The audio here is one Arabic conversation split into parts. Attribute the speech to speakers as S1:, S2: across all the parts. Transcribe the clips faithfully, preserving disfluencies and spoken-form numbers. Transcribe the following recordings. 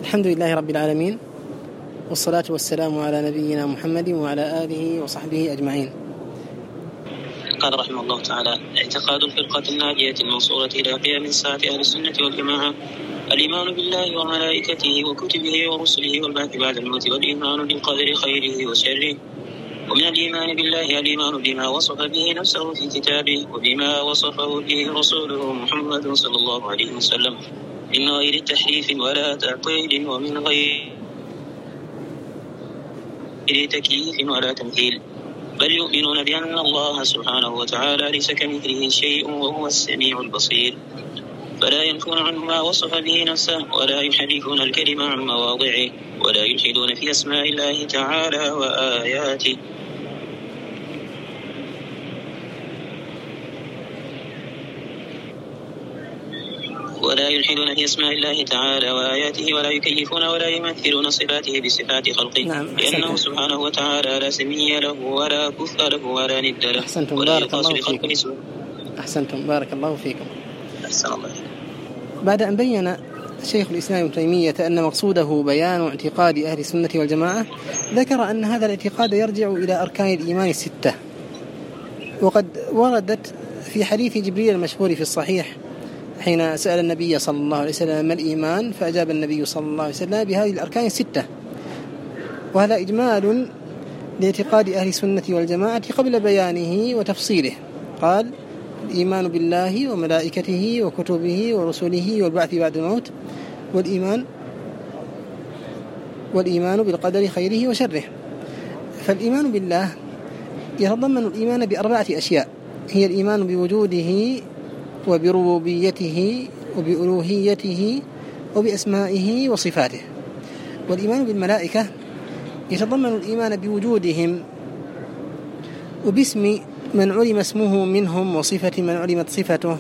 S1: الحمد لله رب العالمين، والصلاة والسلام على نبينا محمد وعلى آله وصحبه أجمعين.
S2: قال رحمه الله تعالى: اعتقاد الفرقة الناجية المنصورة إلى قيام الساعة أهل السنة والجماعة الإيمان بالله وملائكته وكتبه ورسله والبعث بعد الموت، والإيمان بالقدر خيره وشره. ومن الإيمان بالله الإيمان بما وصف به نفسه في كتابه وبما وصفه به رسوله محمد صلى الله عليه وسلم من غير تحريف ولا تعطيل ومن غير تكييف ولا تمثيل، بل يؤمنون بأن الله سبحانه وتعالى ليس كمثله شيء وهو السميع البصير، فلا ينفون عنه ما وصف به نفسه ولا يحرفون الكلمة عن مواضعه ولا يلحدون في أسماء الله تعالى وآياته. ولا يلحدون في أسماء الله تعالى وآياته ولا يكيفون ولا يمثلون صفاته بصفات خلقه،
S1: نعم.
S2: لأنه سبحانه وتعالى لا سمي له ولا كفء له ولا ند له.
S1: أحسنتم، بارك الله فيكم. أحسنتم، بارك الله فيكم.
S2: أحسن الله.
S1: بعد أن بين شيخ الإسلام ابن تيمية أن مقصوده بيان اعتقاد أهل السنة والجماعة، ذكر أن هذا الاعتقاد يرجع إلى أركان الإيمان الستة، وقد وردت في حديث جبريل المشهور في الصحيح حين سأل النبي صلى الله عليه وسلم ما الإيمان، فأجاب النبي صلى الله عليه وسلم بهذه الأركان الستة. وهذا إجمال لاعتقاد أهل السنة والجماعة قبل بيانه وتفصيله. قال: الإيمان بالله وملائكته وكتبه ورسله والبعث بعد الموت، والإيمان والإيمان بالقدر خيره وشره. فالإيمان بالله يتضمن الإيمان بأربعة أشياء، هي الإيمان بوجوده وبربوبيته وبألوهيته وبأسمائه وصفاته. والإيمان بالملائكة يتضمن الإيمان بوجودهم وباسم من علم اسمه منهم وصفة من علمت صفته،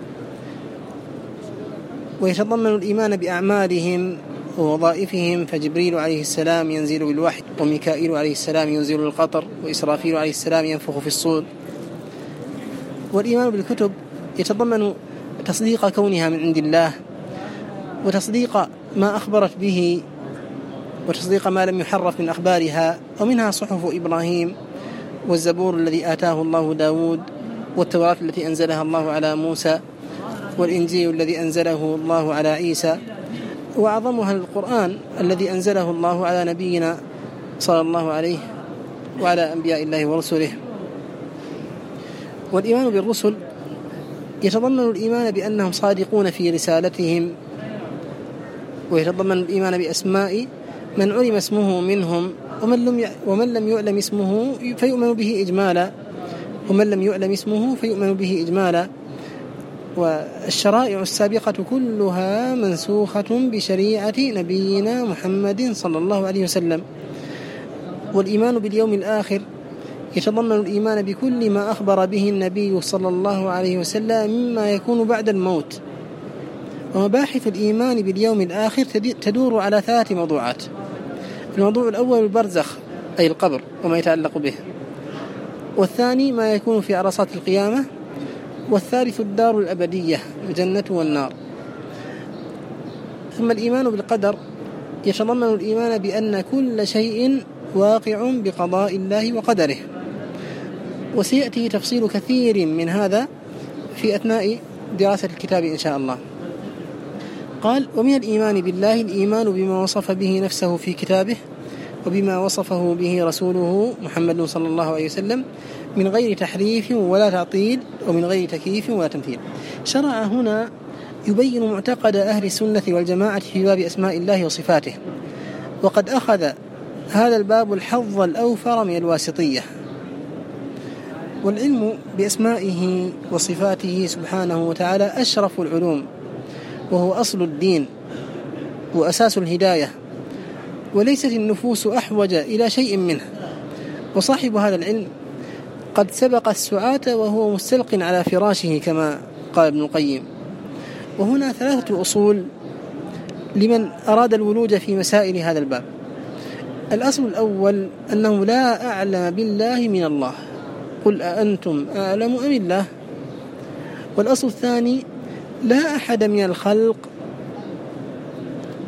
S1: ويتضمن الإيمان بأعمالهم ووظائفهم، فجبريل عليه السلام ينزل بالوحي، وميكائيل عليه السلام ينزل القطر، وإسرافيل عليه السلام ينفخ في الصور. والإيمان بالكتب يتضمن تصديق كونها من عند الله، وتصديق ما أخبرت به، وتصديق ما لم يحرف من أخبارها، ومنها صحف إبراهيم، والزبور الذي آتاه الله داود، والتوراة التي أنزلها الله على موسى، والإنجيل الذي أنزله الله على عيسى، وأعظمها القرآن الذي أنزله الله على نبينا صلى الله عليه وعلى أنبياء الله ورسله. والإيمان بالرسل يتضمن الإيمان بأنهم صادقون في رسالتهم، ويتضمن الإيمان بأسماء من علم اسمه منهم، ومن لم ومن لم يعلم اسمه فيؤمن به إجمالا، ومن لم يعلم اسمه فيؤمن به إجمالا. والشرائع السابقة كلها منسوخة بشريعة نبينا محمد صلى الله عليه وسلم. والإيمان باليوم الآخر يتضمن الإيمان بكل ما أخبر به النبي صلى الله عليه وسلم مما يكون بعد الموت. ومباحث الإيمان باليوم الآخر تدور على ثلاث موضوعات. الموضوع الأول البرزخ أي القبر وما يتعلق به، والثاني ما يكون في عرصات القيامة، والثالث الدار الأبدية الجنة والنار. ثم الإيمان بالقدر يتضمن الإيمان بأن كل شيء واقع بقضاء الله وقدره، وسيأتي تفصيل كثير من هذا في أثناء دراسة الكتاب إن شاء الله. قال: ومن الإيمان بالله الإيمان بما وصف به نفسه في كتابه وبما وصفه به رسوله محمد صلى الله عليه وسلم من غير تحريف ولا تعطيل ومن غير تكييف ولا تمثيل. شرع هنا يبين معتقد أهل السنة والجماعة في باب أسماء الله وصفاته، وقد أخذ هذا الباب الحظ الأوفر من الواسطية. والعلم بأسمائه وصفاته سبحانه وتعالى أشرف العلوم، وهو أصل الدين وأساس الهداية، وليست النفوس أحوج إلى شيء منه. وصاحب هذا العلم قد سبق السعاة وهو مستلق على فراشه كما قال ابن القيم. وهنا ثلاثة أصول لمن أراد الولوج في مسائل هذا الباب. الأصل الأول أنه لا أعلم بالله من الله، قل أأنتم أعلم أم الله. والأصل الثاني لا أحد من الخلق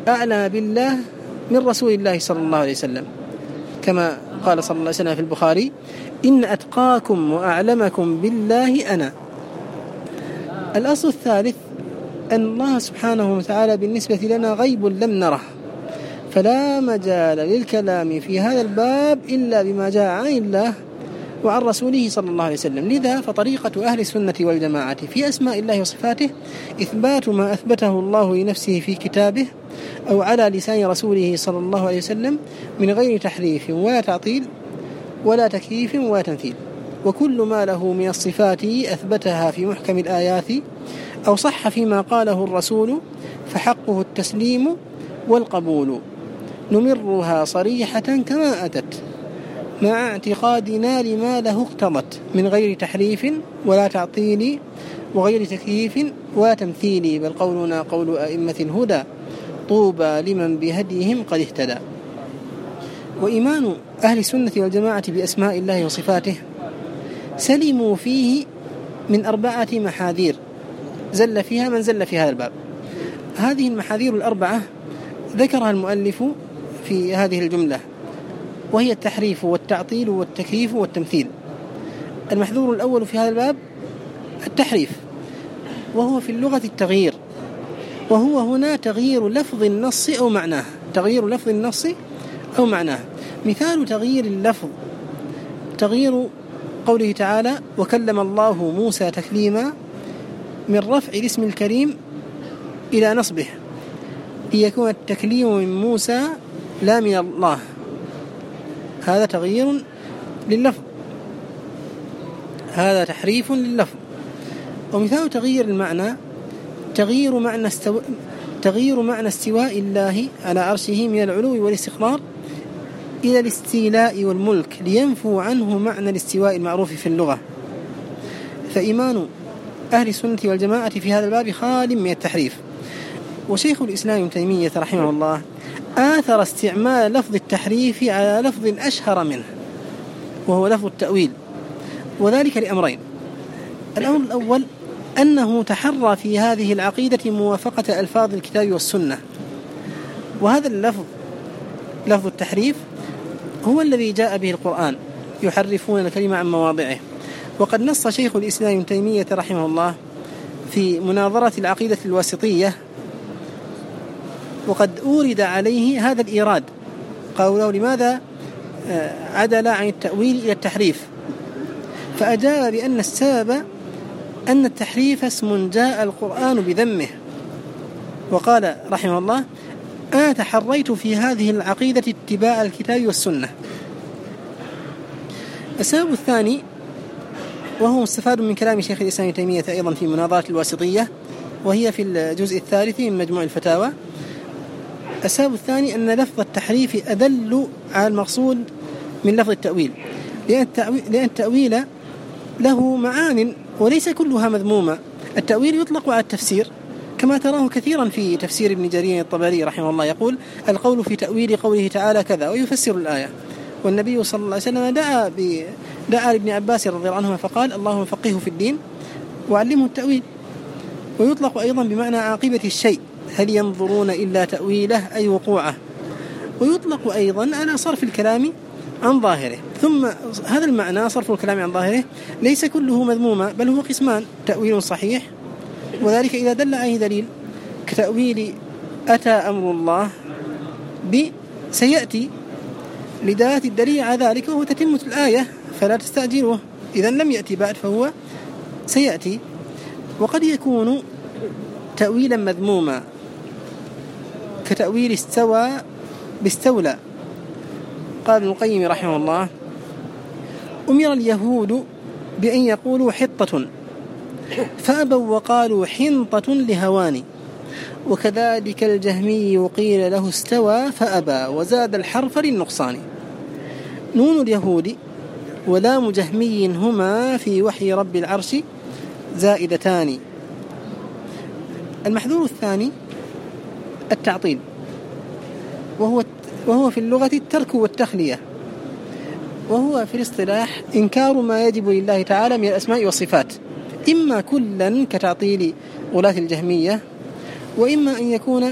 S1: أعلم بالله من رسول الله صلى الله عليه وسلم، كما قال صلى الله عليه وسلم في البخاري: إن أتقاكم وأعلمكم بالله أنا. الأصل الثالث أن الله سبحانه وتعالى بالنسبة لنا غيب لم نره، فلا مجال للكلام في هذا الباب إلا بما جاء عن الله وعن رسوله صلى الله عليه وسلم. لذا فطريقة أهل السنة والجماعة في أسماء الله وصفاته إثبات ما أثبته الله لنفسه في كتابه أو على لسان رسوله صلى الله عليه وسلم من غير تحريف ولا تعطيل ولا تكييف ولا تمثيل. وكل ما له من الصفات أثبتها في محكم الآيات أو صح فيما قاله الرسول فحقه التسليم والقبول، نمرها صريحة كما أتت مع اعتقادنا لما له اقتضت من غير تحريف ولا تعطيل وغير تكييف ولا تمثيل، بل قولنا قول أئمة الهدى طوبى لمن بهديهم قد اهتدى. وإيمان أهل السنة والجماعة بأسماء الله وصفاته سلموا فيه من أربعة محاذير زل فيها من زل في هذا الباب. هذه المحاذير الأربعة ذكرها المؤلف في هذه الجملة، وهي التحريف والتعطيل والتكييف والتمثيل. المحذور الأول في هذا الباب التحريف، وهو في اللغة التغيير، وهو هنا تغيير لفظ النص أو معناه، تغيير لفظ النص أو معناه. مثال تغيير اللفظ تغيير قوله تعالى: وكلم الله موسى تكليما، من رفع الاسم الكريم إلى نصبه ليكون التكليم من موسى لا من الله، هذا تغيير لللفظ، هذا تحريف لللفظ. ومثال تغيير المعنى تغيير معنى استو... تغيير معنى استواء الله على عرشه من العلو والاستقرار إلى الاستيلاء والملك لينفوا عنه معنى الاستواء المعروف في اللغة. فإيمان أهل السنة والجماعة في هذا الباب خال من التحريف. وشيخ الإسلام ابن تيمية رحمه الله آثر استعمال لفظ التحريف على لفظ أشهر منه، وهو لفظ التأويل، وذلك لأمرين: الأمر الأول أنه تحرى في هذه العقيدة موافقة ألفاظ الكتاب والسنة، وهذا اللفظ لفظ التحريف هو الذي جاء به القرآن، يحرفون الكلمة عن مواضعه. وقد نص شيخ الإسلام ابن تيمية رحمه الله في مناظرة العقيدة الواسطية، وقد أورد عليه هذا الإيراد، قالوا لماذا عدل عن التأويل إلى التحريف، فأجاب بأن السبب أن التحريف اسم جاء القرآن بذمه. وقال رحمه الله: أنا تحريت في هذه العقيدة اتباع الكتاب والسنة. السبب الثاني، وهو مستفاد من كلام شيخ الإسلام ابن تيمية أيضا في مناظرة الواسطية، وهي في الجزء الثالث من مجموع الفتاوى. السبب الثاني أن لفظ التحريف أدل على المقصود من لفظ التأويل، لأن التأويل, لأن التأويل له معان وليس كلها مذمومة. التأويل يطلق على التفسير، كما تراه كثيرا في تفسير ابن جرير الطبري رحمه الله، يقول: القول في تأويل قوله تعالى كذا، ويفسر الآية. والنبي صلى الله عليه وسلم دعا, ب... دعا لابن عباس رضي الله عنهما فقال: اللهم فقهه في الدين وعلمه التأويل. ويطلق أيضا بمعنى عاقبة الشيء، هل ينظرون إلا تأويله أي وقوعه. ويطلق أيضا على صرف الكلام عن ظاهره. ثم هذا المعنى صرف الكلام عن ظاهره ليس كله مذموما، بل هو قسمان: تأويل صحيح، وذلك إذا دل عليه دليل، كتأويل أتى أمر الله بسيأتي لدلالة الدليل على ذلك، وهو تتمة الآية فلا تستعجلوه، إذا لم يأتي بعد فهو سيأتي. وقد يكون تأويلا مذموما، كتأويل استوى باستولى. قال ابن القيم رحمه الله: أمر اليهود بأن يقولوا حطة فأبوا وقالوا حنطة لهواني، وكذلك الجهمي قيل له استوى فأبى وزاد الحرف للنقصان. نون اليهود ولام جهمي هما في وحي رب العرش زائدتان. المحذور الثاني التعطيل، وهو وهو في اللغة الترك والتخلية، وهو في الاصطلاح إنكار ما يجب لله تعالى من الأسماء والصفات، إما كلا كتعطيل غلاة الجهمية، وإما أن يكون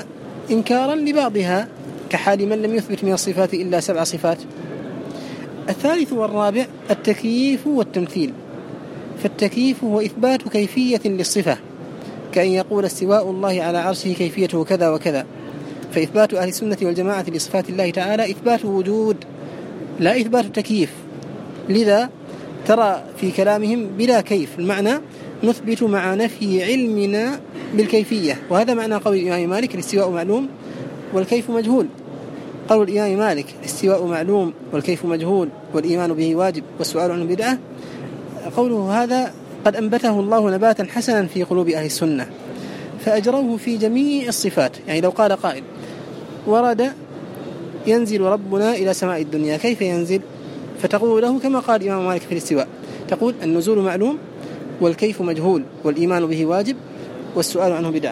S1: إنكارا لبعضها كحال من لم يثبت من الصفات إلا سبع صفات. الثالث والرابع التكييف والتمثيل. فالتكييف هو إثبات كيفية للصفة، كأن يقول استواء الله على عرشه كيفيته كذا وكذا. فإثبات أهل السنة والجماعة لصفات الله تعالى إثبات وجود لا إثبات تكييف، لذا ترى في كلامهم بلا كيف، المعنى نثبت مع نفي علمنا بالكيفية. وهذا معنى قول الإمام مالك الاستواء معلوم والكيف مجهول. قول الإمام مالك الاستواء معلوم والكيف مجهول والإيمان به واجب والسؤال عنه بدعة، قوله هذا قد أنبته الله نباتا حسنا في قلوب أهل السنة فأجروه في جميع الصفات. يعني لو قال قائل ورد ينزل ربنا إلى سماء الدنيا كيف ينزل؟ فتقول له كما قال الإمام مالك في الاستواء، تقول النزول معلوم والكيف مجهول والإيمان به واجب والسؤال عنه بدعة.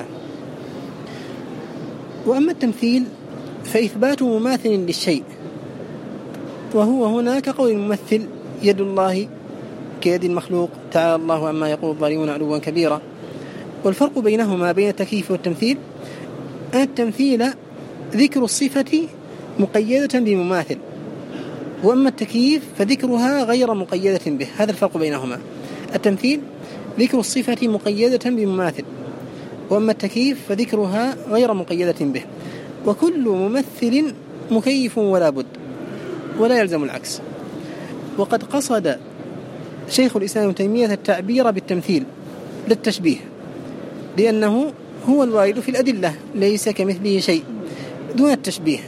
S1: وأما التمثيل فإثبات مماثل للشيء، وهو هنا كقول الممثل يد الله كيد المخلوق تعالى الله عما يقول الظالمون علوا كبيرا. والفرق بينهما بين التكييف والتمثيل أن التمثيل ذكر الصفة مقيدة بمماثل، وأما التكييف فذكرها غير مقيدة به. هذا الفرق بينهما. التمثيل ذكر الصفة مقيدة بمماثل، وأما التكييف فذكرها غير مقيدة به. وكل ممثل مكيف ولا بد ولا يلزم العكس. وقد قصد شيخ الإسلام ابن تيمية التعبير بالتمثيل للتشبيه، لأنه هو الوارد في الأدلة ليس كمثله شيء دون التشبيه.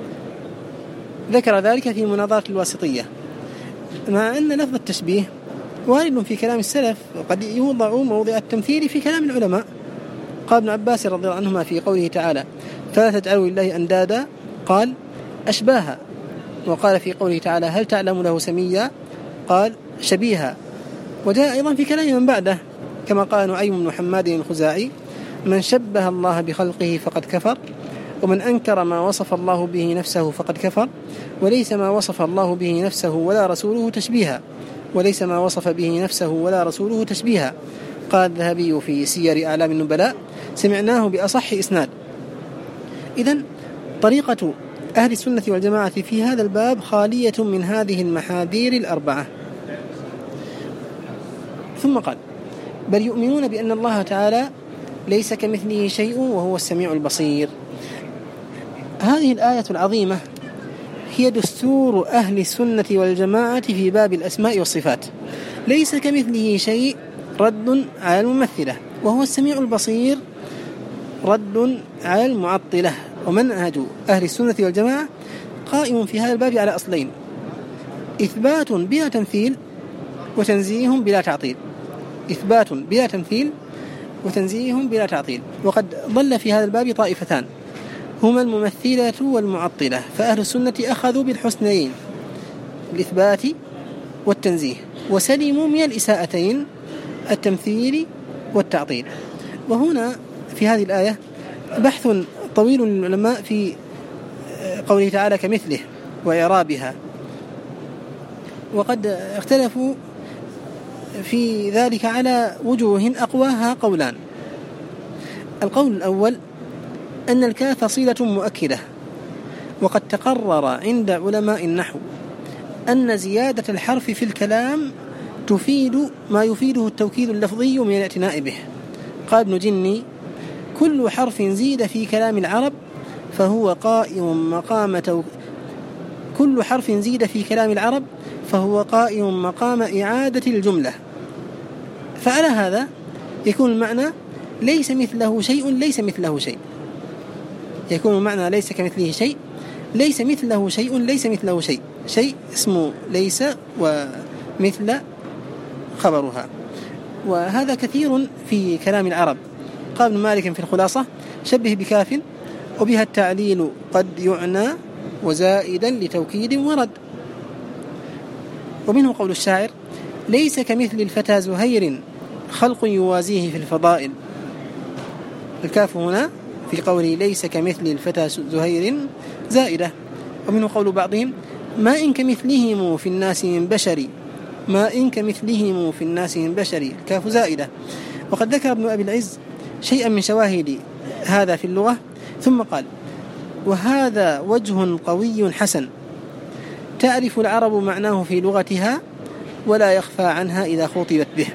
S1: ذكر ذلك في مناظرة الواسطية، مع أن لفظ التشبيه وارد في كلام السلف وقد يوضع موضع التمثيل في كلام العلماء. قال ابن عباس رضي الله عنهما في قوله تعالى فلا تجعلوا لله أندادا قال أشباها. وقال في قوله تعالى هل تعلم له سميا قال شبيها. وجاء أيضا في كلام من بعده كما قال نعيم بن حماد الخزاعي من شبه الله بخلقه فقد كفر، ومن أنكر ما وصف الله به نفسه فقد كفر، وليس ما وصف الله به نفسه ولا رسوله تشبيها وليس ما وصف به نفسه ولا رسوله تشبيها. قال الذهبي في سير أعلام النبلاء سمعناه بأصح إسناد. إذن طريقة أهل السنة والجماعة في هذا الباب خالية من هذه المحاذير الأربعة. ثم قال بل يؤمنون بأن الله تعالى ليس كمثله شيء وهو السميع البصير. هذه الآية العظيمة هي دستور أهل السنة والجماعة في باب الأسماء والصفات. ليس كمثله شيء رد على الممثلة، وهو السميع البصير رد على المعطلة. ومنهج أهل السنة والجماعة قائم في هذا الباب على أصلين: إثبات بلا تمثيل وتنزيه بلا تعطيل. إثبات بلا تمثيل وتنزيه بلا تعطيل. وقد ضل في هذا الباب طائفتان هما الممثلة والمعطلة، فأهل السنة أخذوا بالحسنين الإثبات والتنزيه وسلموا من الإساءتين التمثيل والتعطيل. وهنا في هذه الآية بحث طويل للعلماء في قوله تعالى كمثله وإعرابها، وقد اختلفوا في ذلك على وجوه أقواها قولان. القول الأول أن الكاف صلة مؤكدة، وقد تقرر عند علماء النحو أن زيادة الحرف في الكلام تفيد ما يفيده التوكيد اللفظي من الاعتناء به. قال ابن جني كل حرف زيد في كلام العرب فهو قائم مقام تو... كل حرف زيد في كلام العرب فهو قائم مقام إعادة الجملة. فعلى هذا يكون المعنى ليس مثله شيء ليس مثله شيء يكون المعنى ليس كمثله شيء ليس مثله شيء ليس مثله شيء شيء اسمه ليس ومثل خبرها. وهذا كثير في كلام العرب. قال ابن مالك في الخلاصة شبه بكاف وبها التعليل قد يعنى وزائدا لتوكيد ورد. ومنه قول الشاعر ليس كمثل الفتى زهير خلق يوازيه في الفضائل. الكاف هنا في قوله ليس كمثل الفتى زهير زائدة. ومنه قول بعضهم ما إن كمثلهم في الناس من بشر ما إن كمثلهم في الناس من بشر الكاف زائدة. وقد ذكر ابن أبي العز شيئا من شواهد هذا في اللغة ثم قال: وهذا وجه قوي حسن تعرف العرب معناه في لغتها ولا يخفى عنها إذا خطبت به.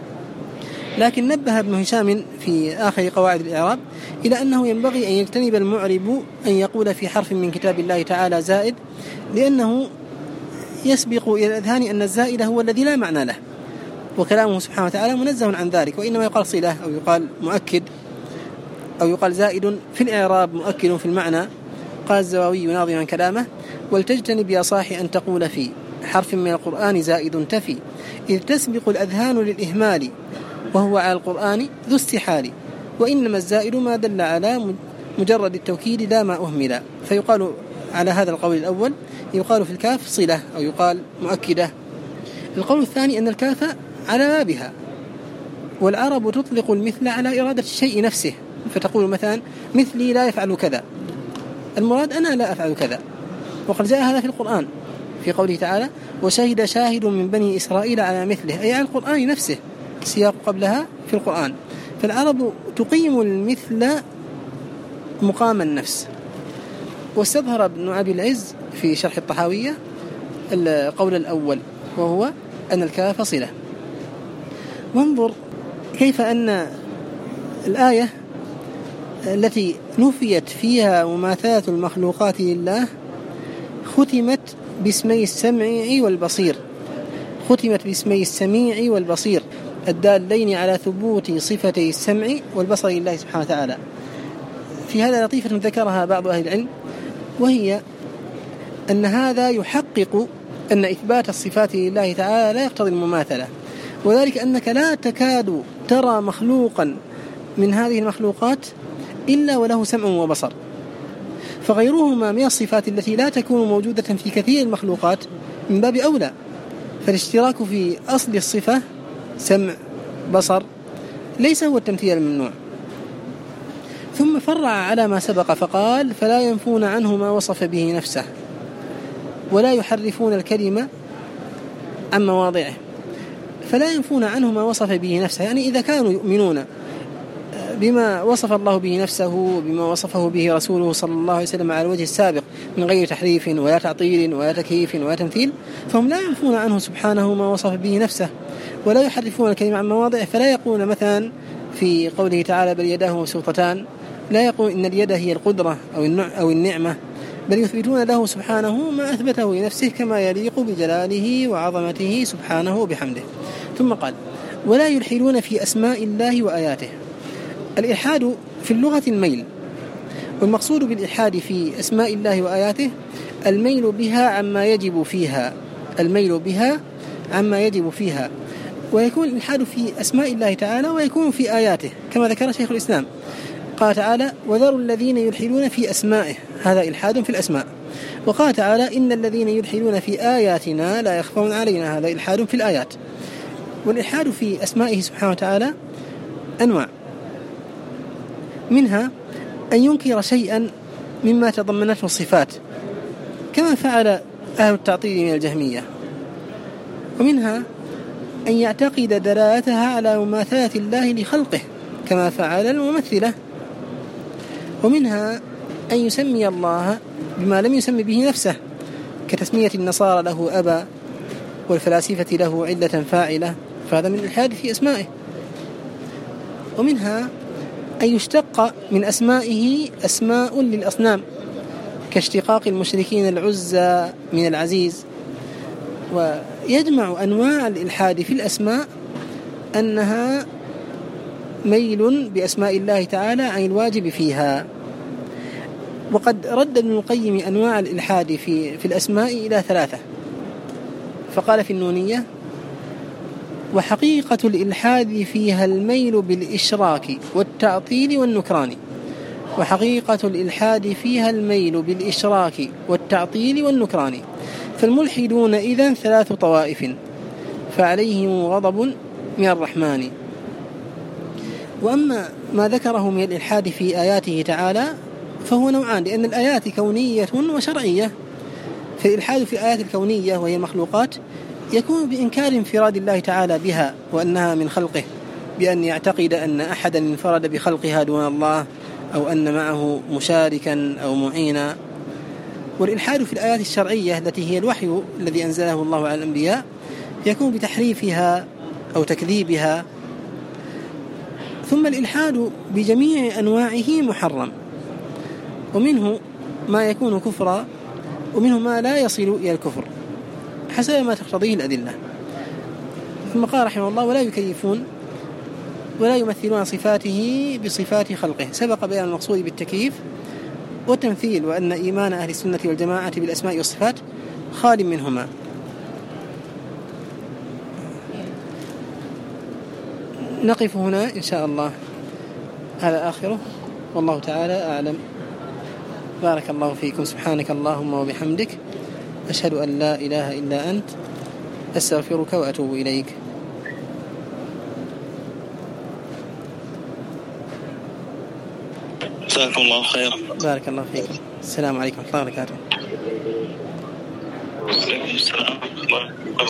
S1: لكن نبه ابن هشام في آخر قواعد الإعراب إلى أنه ينبغي أن يجتنب المعرب أن يقول في حرف من كتاب الله تعالى زائد، لأنه يسبق إلى الأذهان أن الزائد هو الذي لا معنى له، وكلامه سبحانه وتعالى منزه عن ذلك، وإنما يقال صلة أو يقال مؤكد أو يقال زائد في الإعراب مؤكد في المعنى. قال الزواوي ناظما كلامه: ولتجتنب يا صاحي أن تقول في حرف من القرآن زائد تفي، إذ تسبق الأذهان للإهمال وهو على القرآن ذو استحال، وإنما الزائد ما دل على مجرد التوكيد لا ما أهمل. فيقال على هذا القول الأول يقال في الكاف صلة أو يقال مؤكدة. القول الثاني أن الكاف على بابها، والعرب تطلق المثل على إرادة الشيء نفسه، فتقول مثلا مثلي لا يفعل كذا، المراد أنا لا أفعل كذا. وقد جاء هذا في القرآن في قوله تعالى: وشهد شاهد من بني إسرائيل على مثله، أي على القرآن نفسه، سياق قبلها في القرآن. فالعرب تقيم المثل مقام النفس. واستظهر ابن أبي العز في شرح الطحاوية القول الأول، وهو أن الكاف صلة. وانظر كيف أن الآية التي نفيت فيها مماثلة المخلوقات لله ختمت باسمي السمع والبصير، ختمت باسمي السميع والبصير الدالين على ثبوت صفتي السمع والبصر لله سبحانه وتعالى. في هذا لطيفة ذكرها بعض أهل العلم، وهي أن هذا يحقق أن إثبات الصفات لله تعالى لا يقتضي المماثلة، وذلك أنك لا تكاد ترى مخلوقا من هذه المخلوقات إلا وله سمع وبصر، فغيرهما من الصفات التي لا تكون موجودة في كثير المخلوقات من باب أولى. فالاشتراك في أصل الصفة سمع بصر ليس هو التمثيل الممنوع. ثم فرع على ما سبق فقال: فلا ينفون عنه ما وصف به نفسه ولا يحرفون الكلمة عن مواضعه. فلا ينفون عنه ما وصف به نفسه، يعني إذا كانوا يؤمنون بما وصف الله به نفسه بما وصفه به رسوله صلى الله عليه وسلم على الوجه السابق من غير تحريف ولا تعطيل ولا تكييف ولا تمثيل، فهم لا ينفون عنه سبحانه ما وصف به نفسه ولا يحرفون الكلمة عن مواضعه. فلا يقولون مثلا في قوله تعالى: بل يداه مبسوطتان، لا يقول إن اليد هي القدرة أو النعمة، بل يثبتون له سبحانه ما أثبته لنفسه كما يليق بجلاله وعظمته سبحانه وبحمده. ثم قال: ولا يلحدون في أسماء الله وآياته. الإلحاد في اللغة الميل، والمقصود بالإلحاد في أسماء الله وآياته الميل بها عما يجب فيها، الميل بها عما يجب فيها. ويكون الإلحاد في أسماء الله تعالى ويكون في آياته، كما ذكر شيخ الإسلام قال تعالى: وذروا الذين يلحدون في أسمائه، هذا إلحاد في الأسماء. وقال تعالى: إن الذين يلحدون في آياتنا لا يخفون علينا، هذا إلحاد في الآيات. والإلحاد في أسمائه سبحانه وتعالى أنواع، منها أن ينكر شيئا مما تضمنته الصفات كما فعل أهل التعطيل من الجهمية، ومنها أن يعتقد دلالتها على مماثلة الله لخلقه كما فعل الممثلة، ومنها أن يسمي الله بما لم يسمي به نفسه كتسمية النصارى له أبا والفلاسفة له علة فاعلة، فهذا من الإلحاد في أسمائه. ومنها أن يشتق من أسمائه أسماء للأصنام كاشتقاق المشركين العزى من العزيز. ويجمع أنواع الإلحاد في الأسماء أنها ميل بأسماء الله تعالى عن الواجب فيها. وقد رد ابن القيم أنواع الإلحاد في, في الأسماء إلى ثلاثة، فقال في النونية: وحقيقة الإلحاد فيها الميل بالإشراك والتعطيل والنكران. وحقيقة الإلحاد فيها الميل بالإشراك والتعطيل والنكران، فالملحدون إذن ثلاث طوائف فعليهم غضب من الرحمن. وأما ما ذكره من الإلحاد في آياته تعالى فهو نوعان، لأن الآيات كونية وشرعية. فالإلحاد في الآيات الكونية وهي المخلوقات يكون بإنكار انفراد الله تعالى بها وأنها من خلقه، بأن يعتقد أن أحدا انفرد بخلقها دون الله، أو أن معه مشاركا أو معينا. والإلحاد في الآيات الشرعية التي هي الوحي الذي أنزله الله على الأنبياء يكون بتحريفها أو تكذيبها. ثم الإلحاد بجميع أنواعه محرم، ومنه ما يكون كفرا ومنه ما لا يصل إلى الكفر حسب ما تقتضيه الأدلة. ثم قال رحمه الله: ولا يكيفون ولا يمثلون صفاته بصفات خلقه. سبق بيان المقصود بالتكييف والتمثيل، وأن إيمان أهل السنة والجماعة بالأسماء والصفات خال منهما. نقف هنا إن شاء الله، هذا آخره، والله تعالى أعلم. بارك الله فيكم. سبحانك اللهم وبحمدك، أشهد أن لا إله إلا أنت، أستغفرك وأتوب إليك.
S2: جزاكم الله خيرا.
S1: بارك الله فيكم. السلام عليكم ورحمة الله وبركاته.
S2: السلام.